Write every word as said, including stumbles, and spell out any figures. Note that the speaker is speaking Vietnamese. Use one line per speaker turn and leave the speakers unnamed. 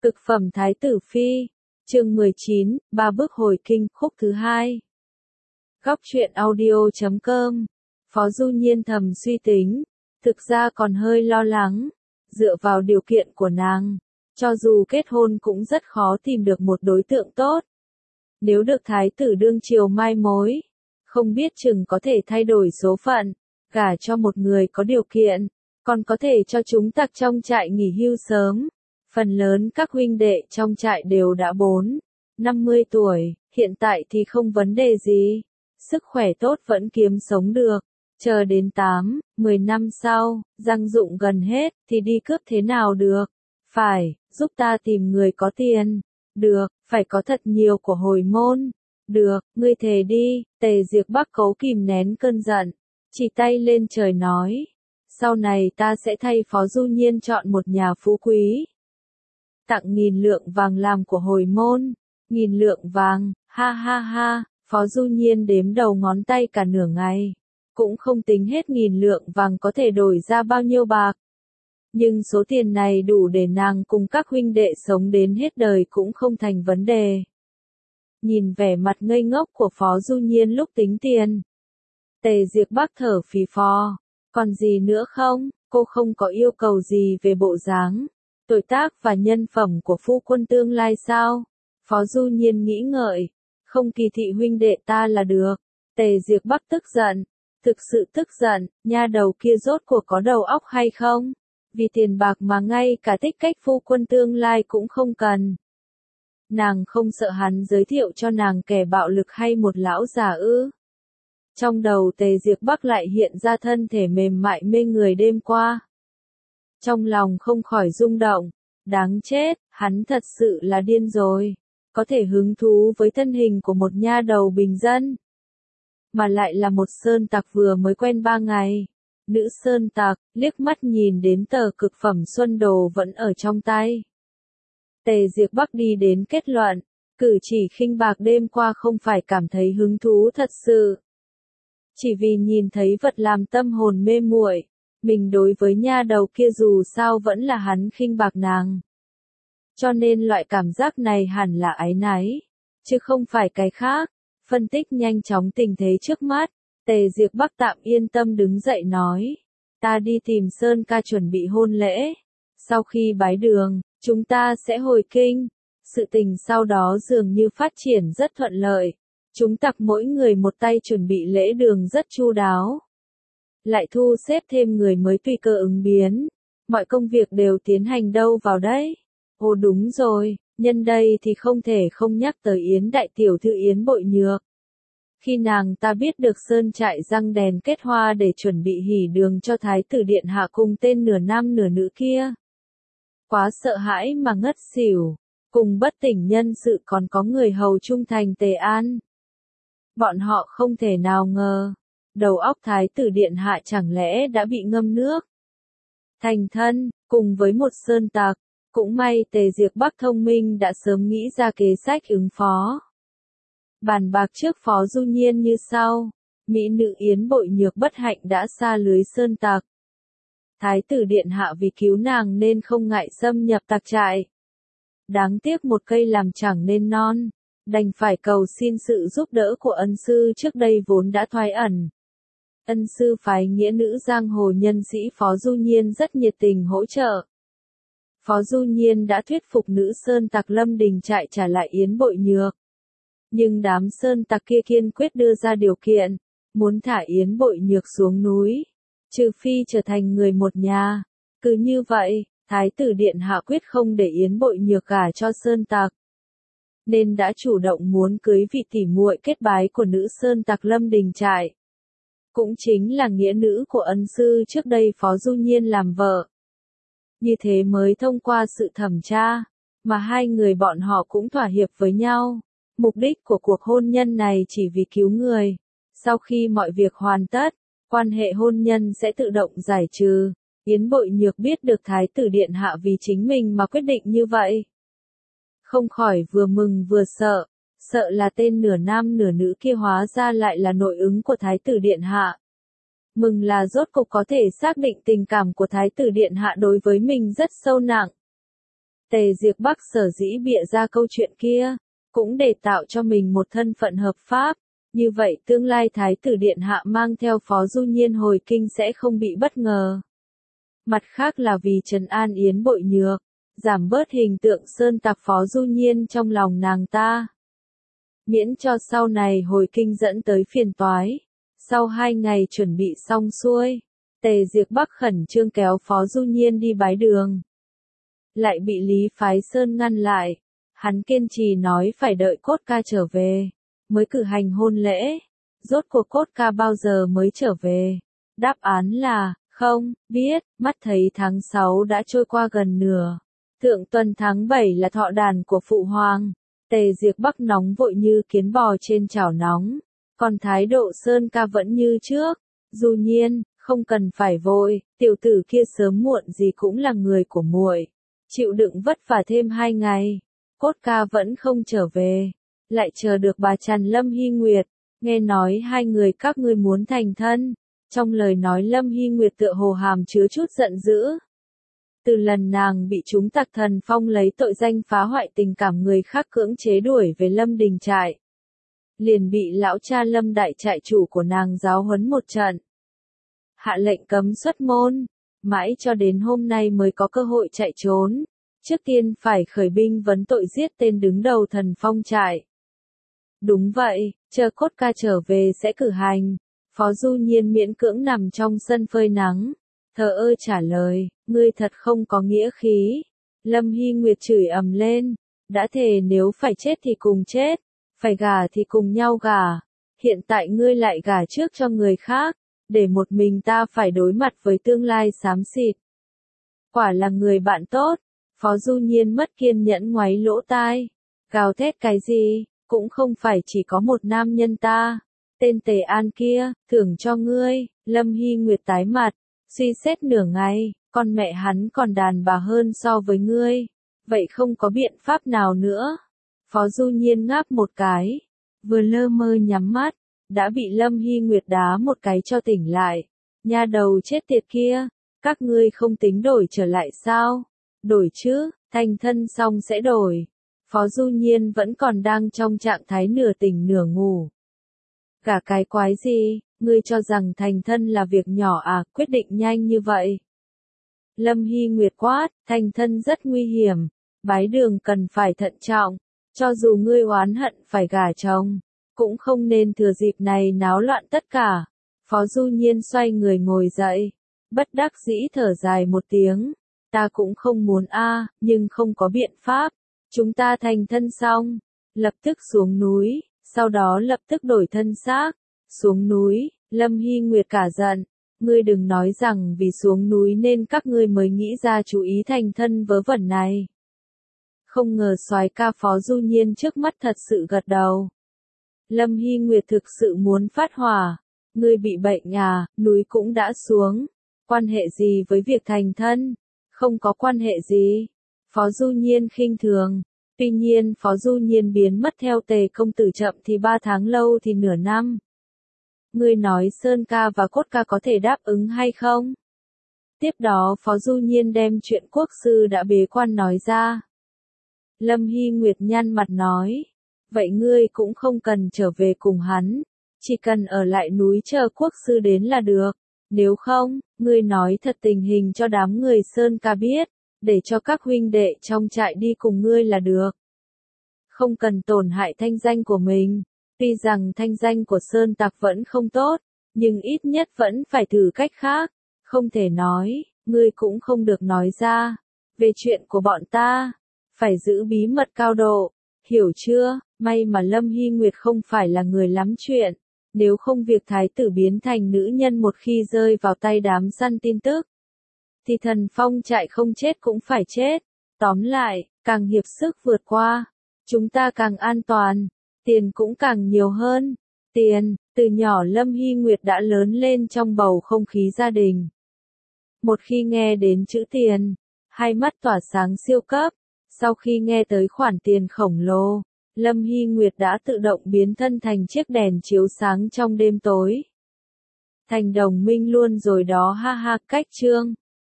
Cực phẩm Thái tử Phi, chương mười chín, ba bước hồi kinh, khúc thứ hai. Góc truyện audio chấm com. Phó Du Nhiên thầm suy tính, thực ra còn hơi lo lắng, dựa vào điều kiện của nàng, cho dù kết hôn cũng rất khó tìm được một đối tượng tốt. Nếu được thái tử đương triều mai mối, không biết chừng có thể thay đổi số phận, gả cho một người có điều kiện, còn có thể cho chúng tặc trong trại nghỉ hưu sớm. Phần lớn các huynh đệ trong trại đều đã bốn, năm mươi tuổi, hiện tại thì không vấn đề gì. Sức khỏe tốt vẫn kiếm sống được. Chờ đến tám, mười năm sau, răng dụng gần hết, thì đi cướp thế nào được? Phải, giúp ta tìm người có tiền. Được, phải có thật nhiều của hồi môn. Được, ngươi thề đi. Tề Diệp Bắc cố kìm nén cơn giận, chỉ tay lên trời nói. Sau này ta sẽ thay Phó Du Nhiên chọn một nhà phú quý. Tặng nghìn lượng vàng làm của hồi môn. Nghìn lượng vàng, ha ha ha. Phó Du Nhiên đếm đầu ngón tay cả nửa ngày, cũng không tính hết nghìn lượng vàng có thể đổi ra bao nhiêu bạc. Nhưng số tiền này đủ để nàng cùng các huynh đệ sống đến hết đời cũng không thành vấn đề. Nhìn vẻ mặt ngây ngốc của Phó Du Nhiên lúc tính tiền, Tề Diệp Bắc thở phì phò, còn gì nữa không, cô không có yêu cầu gì về bộ dáng, tuổi tác và nhân phẩm của phu quân tương lai sao? Phó Du Nhiên nghĩ ngợi. Không kỳ thị huynh đệ ta là được. Tề Diệp Bắc tức giận, thực sự tức giận, nha đầu kia rốt cuộc có đầu óc hay không? Vì tiền bạc mà ngay cả thích cách phu quân tương lai cũng không cần. Nàng không sợ hắn giới thiệu cho nàng kẻ bạo lực hay một lão già ư? Trong đầu Tề Diệp Bắc lại hiện ra thân thể mềm mại mê người đêm qua. Trong lòng không khỏi rung động, đáng chết, hắn thật sự là điên rồi. Có thể hứng thú với thân hình của một nha đầu bình dân, mà lại là một sơn tặc vừa mới quen ba ngày. Nữ sơn tặc, liếc mắt nhìn đến tờ cực phẩm xuân đồ vẫn ở trong tay. Tề Diệp Bắc đi đến kết luận, cử chỉ khinh bạc đêm qua không phải cảm thấy hứng thú thật sự. Chỉ vì nhìn thấy vật làm tâm hồn mê muội, mình đối với nha đầu kia dù sao vẫn là hắn khinh bạc nàng. Cho nên loại cảm giác này hẳn là áy náy, chứ không phải cái khác. Phân tích nhanh chóng tình thế trước mắt, Tề Diệp Bắc tạm yên tâm đứng dậy nói. Ta đi tìm Sơn ca chuẩn bị hôn lễ. Sau khi bái đường, chúng ta sẽ hồi kinh. Sự tình sau đó dường như phát triển rất thuận lợi. Chúng tặc mỗi người một tay chuẩn bị lễ đường rất chu đáo. Lại thu xếp thêm người mới tùy cơ ứng biến. Mọi công việc đều tiến hành đâu vào đấy. Ồ đúng rồi, nhân đây thì không thể không nhắc tới Yến đại tiểu thư Yến Bội Nhược. Khi nàng ta biết được sơn trại răng đèn kết hoa để chuẩn bị hỉ đường cho thái tử điện hạ cùng tên nửa nam nửa nữ kia. Quá sợ hãi mà ngất xỉu, cùng bất tỉnh nhân sự còn có người hầu trung thành Tề An. Bọn họ không thể nào ngờ, đầu óc thái tử điện hạ chẳng lẽ đã bị ngâm nước. Thành thân, cùng với một sơn tặc. Cũng may Tề Diệp Bắc thông minh đã sớm nghĩ ra kế sách ứng phó. Bàn bạc trước Phó Du Nhiên như sau. Mỹ nữ Yến Bội Nhược bất hạnh đã xa lưới sơn tặc. Thái tử điện hạ vì cứu nàng nên không ngại xâm nhập tặc trại. Đáng tiếc một cây làm chẳng nên non, đành phải cầu xin sự giúp đỡ của ân sư trước đây vốn đã thoái ẩn. Ân sư phái nghĩa nữ giang hồ nhân sĩ Phó Du Nhiên rất nhiệt tình hỗ trợ. Phó Du Nhiên đã thuyết phục nữ sơn tặc Lâm Đình trại trả lại Yến Bội Nhược. Nhưng đám sơn tặc kia kiên quyết đưa ra điều kiện, muốn thả Yến Bội Nhược xuống núi, trừ phi trở thành người một nhà. Cứ như vậy, thái tử điện hạ quyết không để Yến Bội Nhược gả cho sơn tặc. Nên đã chủ động muốn cưới vị tỉ muội kết bái của nữ sơn tặc Lâm Đình trại. Cũng chính là nghĩa nữ của ân sư trước đây Phó Du Nhiên làm vợ. Như thế mới thông qua sự thẩm tra, mà hai người bọn họ cũng thỏa hiệp với nhau. Mục đích của cuộc hôn nhân này chỉ vì cứu người. Sau khi mọi việc hoàn tất, quan hệ hôn nhân sẽ tự động giải trừ. Yến Bội Nhược biết được thái tử điện hạ vì chính mình mà quyết định như vậy. Không khỏi vừa mừng vừa sợ, sợ là tên nửa nam nửa nữ kia hóa ra lại là nội ứng của thái tử điện hạ. Mừng là rốt cục có thể xác định tình cảm của thái tử điện hạ đối với mình rất sâu nặng. Tề Diệp Bắc sở dĩ bịa ra câu chuyện kia, cũng để tạo cho mình một thân phận hợp pháp, như vậy tương lai Thái tử Điện Hạ mang theo Phó Du Nhiên hồi kinh sẽ không bị bất ngờ. Mặt khác là vì trấn an Yến Bội Nhược, giảm bớt hình tượng sơn tặc Phó Du Nhiên trong lòng nàng ta. Miễn cho sau này hồi kinh dẫn tới phiền toái. Sau hai ngày chuẩn bị xong xuôi, Tề Diệp Bắc khẩn trương kéo Phó Du Nhiên đi bái đường. Lại bị Lý Phái Sơn ngăn lại. Hắn kiên trì nói phải đợi Cốt Ca trở về, mới cử hành hôn lễ. Rốt cuộc Cốt Ca bao giờ mới trở về? Đáp án là, không, biết, mắt thấy tháng sáu đã trôi qua gần nửa. Thượng tuần tháng bảy là thọ đàn của Phụ Hoàng. Tề Diệp Bắc nóng vội như kiến bò trên chảo nóng. Còn thái độ Sơn Ca vẫn như trước. Du Nhiên, không cần phải vội, tiểu tử kia sớm muộn gì cũng là người của muội. Chịu đựng vất vả thêm hai ngày. Cốt Ca vẫn không trở về. Lại chờ được bà Trần Lâm Hy Nguyệt. Nghe nói hai người các ngươi muốn thành thân. Trong lời nói Lâm Hy Nguyệt tựa hồ hàm chứa chút giận dữ. Từ lần nàng bị chúng tặc Thần Phong lấy tội danh phá hoại tình cảm người khác cưỡng chế đuổi về Lâm Đình trại. Liền bị lão cha Lâm đại trại chủ của nàng giáo huấn một trận. Hạ lệnh cấm xuất môn. Mãi cho đến hôm nay mới có cơ hội chạy trốn. Trước tiên phải khởi binh vấn tội giết tên đứng đầu Thần Phong trại. Đúng vậy, chờ Cốt Ca trở về sẽ cử hành. Phó Du Nhiên miễn cưỡng nằm trong sân phơi nắng. Thờ ơ trả lời, ngươi thật không có nghĩa khí. Lâm Hy Nguyệt chửi ầm lên. Đã thề nếu phải chết thì cùng chết. Phải gả thì cùng nhau gả. Hiện tại ngươi lại gả trước cho người khác. Để một mình ta phải đối mặt với tương lai xám xịt. Quả là người bạn tốt. Phó Du Nhiên mất kiên nhẫn ngoáy lỗ tai. Gào thét cái gì, cũng không phải chỉ có một nam nhân ta. Tên Tề An kia, thưởng cho ngươi. Lâm Hy Nguyệt tái mặt, suy xét nửa ngày, con mẹ hắn còn đàn bà hơn so với ngươi. Vậy không có biện pháp nào nữa. Phó Du Nhiên ngáp một cái, vừa lơ mơ nhắm mắt, đã bị Lâm Hy Nguyệt đá một cái cho tỉnh lại. Nha đầu chết tiệt kia, các ngươi không tính đổi trở lại sao? Đổi chứ, thành thân xong sẽ đổi. Phó Du Nhiên vẫn còn đang trong trạng thái nửa tỉnh nửa ngủ. Cả cái quái gì, ngươi cho rằng thành thân là việc nhỏ à, quyết định nhanh như vậy. Lâm Hy Nguyệt quát, thành thân rất nguy hiểm, bái đường cần phải thận trọng, cho dù ngươi oán hận phải gả chồng, cũng không nên thừa dịp này náo loạn tất cả. Phó Du Nhiên xoay người ngồi dậy, bất đắc dĩ thở dài một tiếng, ta cũng không muốn a, nhưng không có biện pháp. Chúng ta thành thân xong, lập tức xuống núi, sau đó lập tức đổi thân xác. Xuống núi, Lâm Hy Nguyệt cả giận, ngươi đừng nói rằng vì xuống núi nên các ngươi mới nghĩ ra chú ý thành thân vớ vẩn này. Không ngờ soái ca Phó Du Nhiên trước mắt thật sự gật đầu. Lâm Hy Nguyệt thực sự muốn phát hỏa, ngươi bị bệnh à, núi cũng đã xuống, quan hệ gì với việc thành thân? Không có quan hệ gì. Phó Du Nhiên khinh thường. Tuy nhiên Phó Du Nhiên biến mất theo Tề công tử chậm thì ba tháng lâu thì nửa năm. Ngươi nói Sơn Ca và Cốt Ca có thể đáp ứng hay không? Tiếp đó Phó Du Nhiên đem chuyện quốc sư đã bế quan nói ra. Lâm Hy Nguyệt nhăn mặt nói. Vậy ngươi cũng không cần trở về cùng hắn. Chỉ cần ở lại núi chờ quốc sư đến là được. Nếu không, ngươi nói thật tình hình cho đám người Sơn Ca biết. Để cho các huynh đệ trong trại đi cùng ngươi là được. Không cần tổn hại thanh danh của mình. Tuy rằng thanh danh của Sơn Tặc vẫn không tốt, nhưng ít nhất vẫn phải thử cách khác. Không thể nói, ngươi cũng không được nói ra. Về chuyện của bọn ta, phải giữ bí mật cao độ. Hiểu chưa? May mà Lâm Hy Nguyệt không phải là người lắm chuyện. Nếu không việc thái tử biến thành nữ nhân một khi rơi vào tay đám săn tin tức, thì Thần Phong trại không chết cũng phải chết. Tóm lại, càng hiệp sức vượt qua, chúng ta càng an toàn, tiền cũng càng nhiều hơn. Tiền, từ nhỏ Lâm Hy Nguyệt đã lớn lên trong bầu không khí gia đình. Một khi nghe đến chữ tiền, hai mắt tỏa sáng siêu cấp. Sau khi nghe tới khoản tiền khổng lồ, Lâm Hy Nguyệt đã tự động biến thân thành chiếc đèn chiếu sáng trong đêm tối. Thành đồng minh luôn rồi đó ha ha, cách chương.